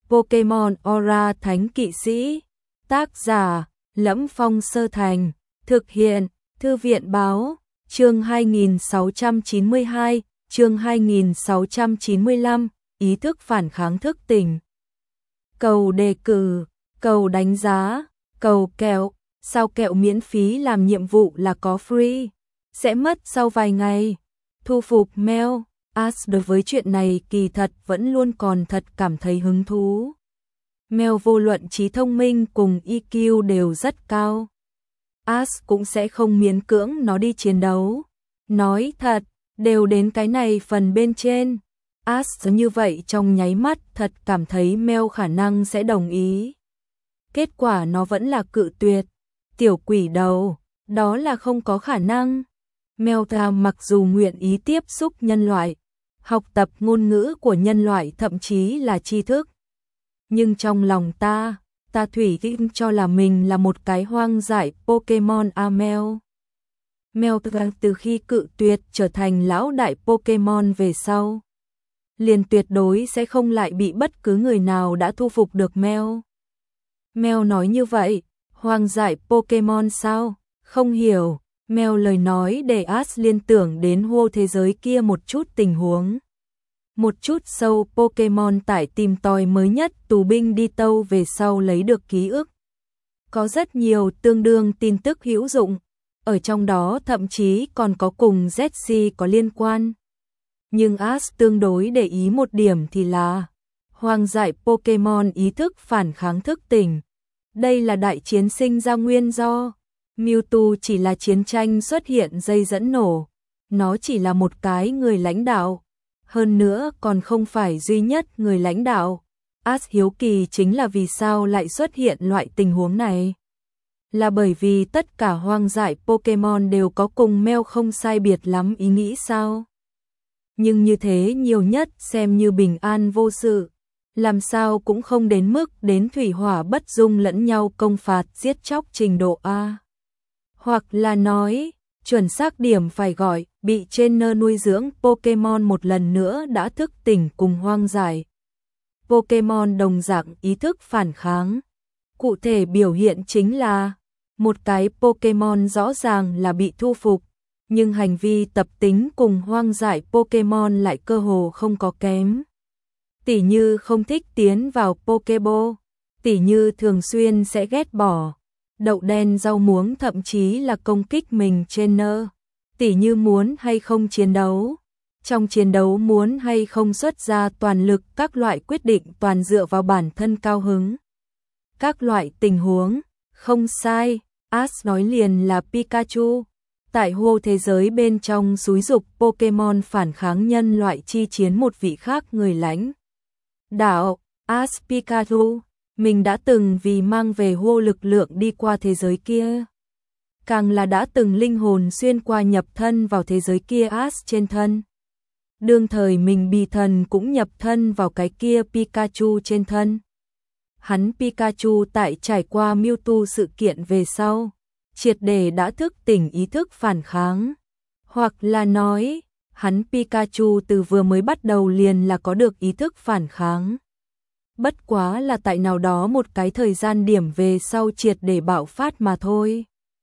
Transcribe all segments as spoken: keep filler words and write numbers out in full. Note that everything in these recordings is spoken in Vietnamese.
Pokemon Aura Thánh Kỵ Sĩ. Tác giả: Lẫm Phong Sơ Thành. Thực hiện: Thư viện báo. Chương hai nghìn sáu trăm chín mươi hai, chương hai nghìn sáu trăm chín mươi lăm, ý thức phản kháng thức tỉnh. Cầu đề cử, cầu đánh giá, cầu kẹo, sao kẹo miễn phí làm nhiệm vụ là có free, sẽ mất sau vài ngày. Thu phục mail. Ash đối với chuyện này kỳ thật vẫn luôn còn thật cảm thấy hứng thú. Mail vô luận trí thông minh cùng i kiu đều rất cao. Ash cũng sẽ không miễn cưỡng nó đi chiến đấu. Nói thật, đều đến cái này phần bên trên. Ash như vậy trong nháy mắt thật cảm thấy Mail khả năng sẽ đồng ý. Kết quả nó vẫn là cự tuyệt. Tiểu quỷ đầu, đó là không có khả năng. Mail ta mặc dù nguyện ý tiếp xúc nhân loại, học tập ngôn ngữ của nhân loại thậm chí là tri thức. Nhưng trong lòng ta, ta thủy chung cho là mình là một cái hoang dại Pokemon a Mail. Mail từ khi cự tuyệt trở thành lão đại Pokemon về sau, liền tuyệt đối sẽ không lại bị bất cứ người nào đã thu phục được Mail. Mail nói như vậy, hoang dại Pokemon sao? Không hiểu. Mail lời nói để Ash liên tưởng đến hô thế giới kia một chút tình huống. Một chút sâu Pokemon tải tìm tòi mới nhất tù binh đi tâu về sau lấy được ký ức. Có rất nhiều tương đương tin tức hữu dụng, ở trong đó thậm chí còn có cùng Z C có liên quan. Nhưng Ash tương đối để ý một điểm thì là hoang dại Pokemon ý thức phản kháng thức tỉnh. Đây là đại chiến sinh ra nguyên do. Mewtwo chỉ là chiến tranh xuất hiện dây dẫn nổ. Nó chỉ là một cái người lãnh đạo. Hơn nữa còn không phải duy nhất người lãnh đạo. Ash hiếu kỳ chính là vì sao lại xuất hiện loại tình huống này. Là bởi vì tất cả hoang dại Pokemon đều có cùng Mail không sai biệt lắm ý nghĩ sao? Nhưng như thế nhiều nhất xem như bình an vô sự. Làm sao cũng không đến mức đến thủy hỏa bất dung lẫn nhau công phạt giết chóc trình độ A. Hoặc là nói, chuẩn xác điểm phải gọi, bị trainer nuôi dưỡng Pokemon một lần nữa đã thức tỉnh cùng hoang dại Pokemon đồng dạng ý thức phản kháng. Cụ thể biểu hiện chính là một cái Pokemon rõ ràng là bị thu phục, nhưng hành vi tập tính cùng hoang dại Pokemon lại cơ hồ không có kém. Tỉ như không thích tiến vào Pokeball, tỉ như thường xuyên sẽ ghét bỏ đậu đen rau muống, thậm chí là công kích mình trainer, tỉ như muốn hay không chiến đấu. Trong chiến đấu muốn hay không xuất ra toàn lực, các loại quyết định toàn dựa vào bản thân cao hứng. Các loại tình huống, không sai, Ash nói liền là Pikachu. Tại hô thế giới bên trong xúi dục Pokemon phản kháng nhân loại chi chiến một vị khác người lãnh đạo, Ash Pikachu. Mình đã từng vì mang về hô lực lượng đi qua thế giới kia. Càng là đã từng linh hồn xuyên qua nhập thân vào thế giới kia Ash trên thân. Đương thời mình bị thần cũng nhập thân vào cái kia Pikachu trên thân. Hắn Pikachu tại trải qua Mewtwo sự kiện về sau, triệt để đã thức tỉnh ý thức phản kháng. Hoặc là nói, hắn Pikachu từ vừa mới bắt đầu liền là có được ý thức phản kháng. Bất quá là tại nào đó một cái thời gian điểm về sau triệt để bạo phát mà thôi.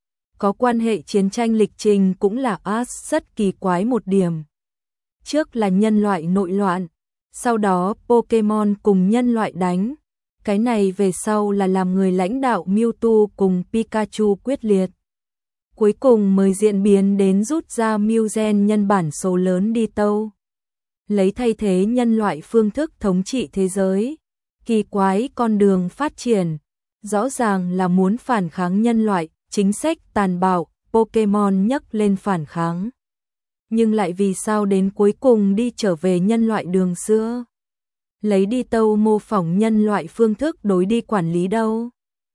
Có quan hệ chiến tranh lịch trình cũng là Ash rất kỳ quái một điểm. Trước là nhân loại nội loạn, sau đó Pokemon cùng nhân loại đánh. Cái này về sau là làm người lãnh đạo Mewtwo cùng Pikachu quyết liệt. Cuối cùng mới diễn biến đến rút ra Mew gen nhân bản số lớn đi tâu. Lấy thay thế nhân loại phương thức thống trị thế giới. Kỳ quái con đường phát triển, rõ ràng là muốn phản kháng nhân loại, chính sách tàn bạo, Pokemon nhấc lên phản kháng. Nhưng lại vì sao đến cuối cùng đi trở về nhân loại đường xưa? Lấy đi tâu mô phỏng nhân loại phương thức đối đi quản lý đâu?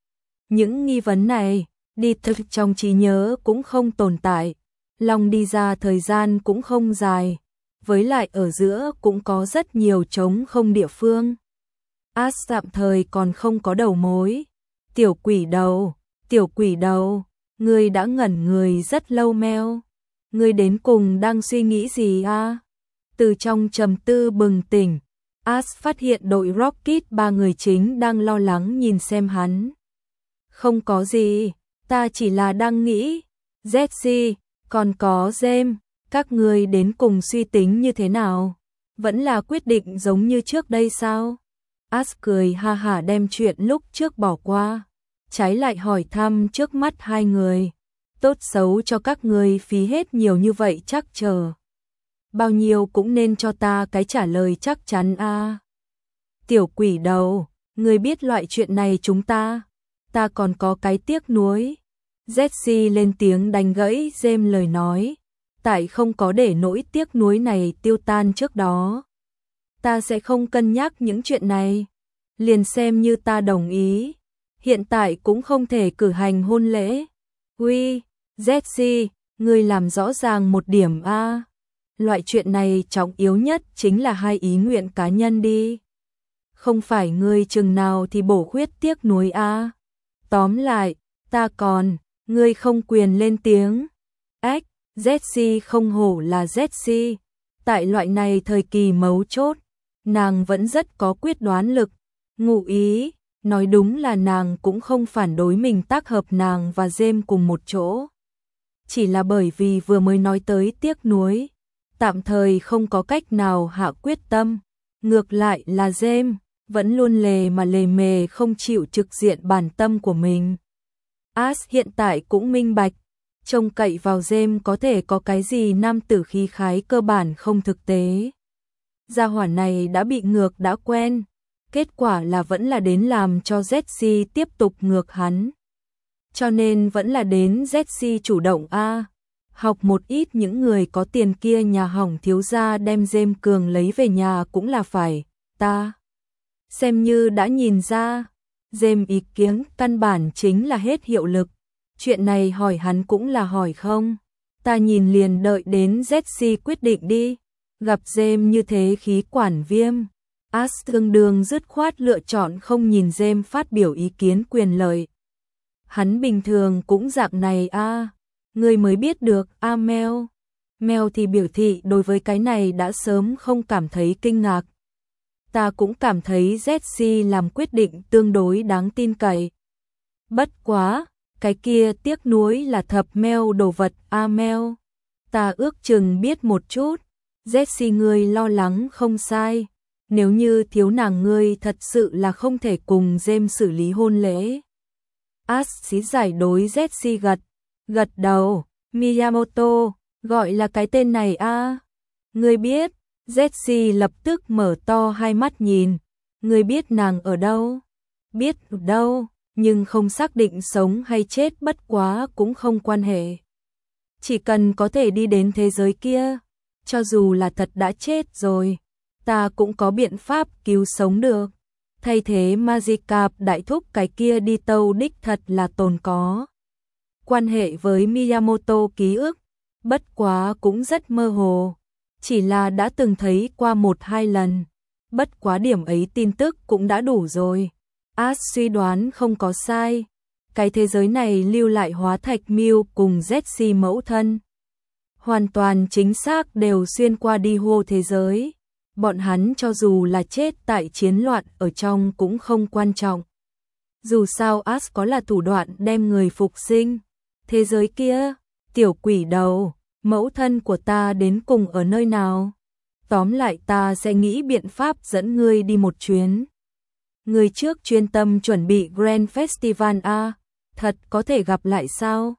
Những nghi vấn này, đi thực trong trí nhớ cũng không tồn tại, lòng đi ra thời gian cũng không dài, với lại ở giữa cũng có rất nhiều trống không địa phương. Ash tạm thời còn không có đầu mối. Tiểu quỷ đầu, tiểu quỷ đầu, ngươi đã ngẩn người rất lâu Mail. Ngươi đến cùng đang suy nghĩ gì a? À? Từ trong trầm tư bừng tỉnh, Ash phát hiện đội Rocket ba người chính đang lo lắng nhìn xem hắn. Không có gì, ta chỉ là đang nghĩ. Jessie, còn có James, các người đến cùng suy tính như thế nào? Vẫn là quyết định giống như trước đây sao? Ash cười ha hả đem chuyện lúc trước bỏ qua, trái lại hỏi thăm trước mắt hai người. Tốt xấu cho các người phí hết nhiều như vậy chắc chờ. Bao nhiêu cũng nên cho ta cái trả lời chắc chắn a. À. Tiểu quỷ đầu, người biết loại chuyện này chúng ta, ta còn có cái tiếc nuối. Jessie lên tiếng đánh gãy James lời nói, tại không có để nỗi tiếc nuối này tiêu tan trước đó. Ta sẽ không cân nhắc những chuyện này, liền xem như ta đồng ý. Hiện tại cũng không thể cử hành hôn lễ. Uy, Jessie, ngươi làm rõ ràng một điểm a. À. Loại chuyện này trọng yếu nhất chính là hai ý nguyện cá nhân đi. Không phải ngươi chừng nào thì bổ khuyết tiếc nuối a. À. Tóm lại, ta còn, ngươi không quyền lên tiếng. Ách, Jessie không hổ là Jessie. Tại loại này thời kỳ mấu chốt, nàng vẫn rất có quyết đoán lực. Ngụ ý, nói đúng là nàng cũng không phản đối mình tác hợp nàng và James cùng một chỗ. Chỉ là bởi vì vừa mới nói tới tiếc nuối, tạm thời không có cách nào hạ quyết tâm. Ngược lại là James, vẫn luôn lề mà lề mề không chịu trực diện bản tâm của mình. Ash hiện tại cũng minh bạch, trông cậy vào James có thể có cái gì nam tử khí khái cơ bản không thực tế. Gia hỏa này đã bị ngược đã quen, kết quả là vẫn là đến làm cho Jessie tiếp tục ngược hắn. Cho nên vẫn là đến Jessie chủ động a. À. Học một ít những người có tiền kia nhà hỏng thiếu gia đem James Cường lấy về nhà cũng là phải, ta xem như đã nhìn ra. James ý kiến căn bản chính là hết hiệu lực. Chuyện này hỏi hắn cũng là hỏi không. Ta nhìn liền đợi đến Jessie quyết định đi. Gặp James như thế khí quản viêm. Ash tương đương dứt khoát lựa chọn không nhìn James phát biểu ý kiến quyền lợi. Hắn bình thường cũng dạng này a. À. Người mới biết được a à Mel. Mel thì biểu thị đối với cái này đã sớm không cảm thấy kinh ngạc. Ta cũng cảm thấy Jessie làm quyết định tương đối đáng tin cậy. Bất quá, cái kia tiếc nuối là thập Mel đồ vật a à Mel. Ta ước chừng biết một chút. Jessie ngươi lo lắng không sai. Nếu như thiếu nàng ngươi thật sự là không thể cùng James xử lý hôn lễ. Ash xí giải đối Jessie gật, gật đầu. Miyamoto, gọi là cái tên này a. À? Ngươi biết? Jessie lập tức mở to hai mắt nhìn. Ngươi biết nàng ở đâu? Biết ở đâu, nhưng không xác định sống hay chết, bất quá cũng không quan hệ. Chỉ cần có thể đi đến thế giới kia, cho dù là thật đã chết rồi, ta cũng có biện pháp cứu sống được. Thay thế Magikarp đại thúc cái kia đi tâu đích thật là tồn có quan hệ với Miyamoto ký ức, bất quá cũng rất mơ hồ, chỉ là đã từng thấy qua một hai lần, bất quá điểm ấy tin tức cũng đã đủ rồi. Ash suy đoán không có sai, cái thế giới này lưu lại hóa thạch Mew cùng Jessie mẫu thân. Hoàn toàn chính xác đều xuyên qua đi hô thế giới. Bọn hắn cho dù là chết tại chiến loạn ở trong cũng không quan trọng. Dù sao Ash có là thủ đoạn đem người phục sinh. Thế giới kia, tiểu quỷ đầu, mẫu thân của ta đến cùng ở nơi nào? Tóm lại ta sẽ nghĩ biện pháp dẫn ngươi đi một chuyến. Ngươi trước chuyên tâm chuẩn bị Grand Festival a, thật có thể gặp lại sao?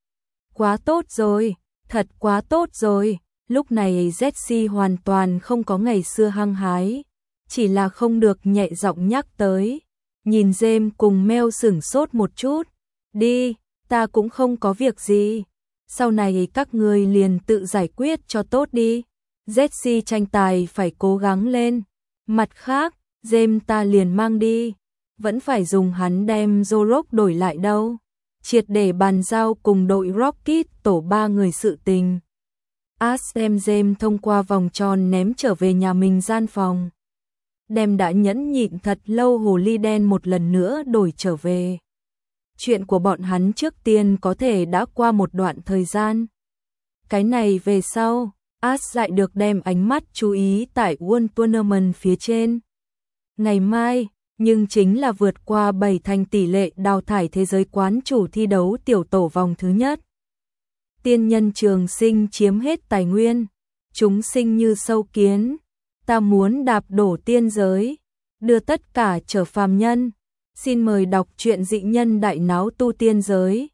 Quá tốt rồi, thật quá tốt rồi. Lúc này Jessie hoàn toàn không có ngày xưa hăng hái, chỉ là không được nhẹ giọng nhắc tới. Nhìn James cùng Mel sửng sốt một chút. Đi, ta cũng không có việc gì. Sau này các ngươi liền tự giải quyết cho tốt đi. Jessie tranh tài phải cố gắng lên. Mặt khác, James ta liền mang đi. Vẫn phải dùng hắn đem Zorok đổi lại đâu. Triệt để bàn giao cùng đội Rocket tổ ba người sự tình. Ash đem James thông qua vòng tròn ném trở về nhà mình gian phòng. Đem đã nhẫn nhịn thật lâu hồ ly đen một lần nữa đổi trở về. Chuyện của bọn hắn trước tiên có thể đã qua một đoạn thời gian. Cái này về sau, As lại được đem ánh mắt chú ý tại World Tournament phía trên. Ngày mai, nhưng chính là vượt qua bảy thành tỷ lệ đào thải thế giới quán chủ thi đấu tiểu tổ vòng thứ nhất. Tiên nhân trường sinh chiếm hết tài nguyên, chúng sinh như sâu kiến, ta muốn đạp đổ tiên giới, đưa tất cả trở phàm nhân. Xin mời đọc truyện Dị Nhân Đại Náo Tu Tiên Giới.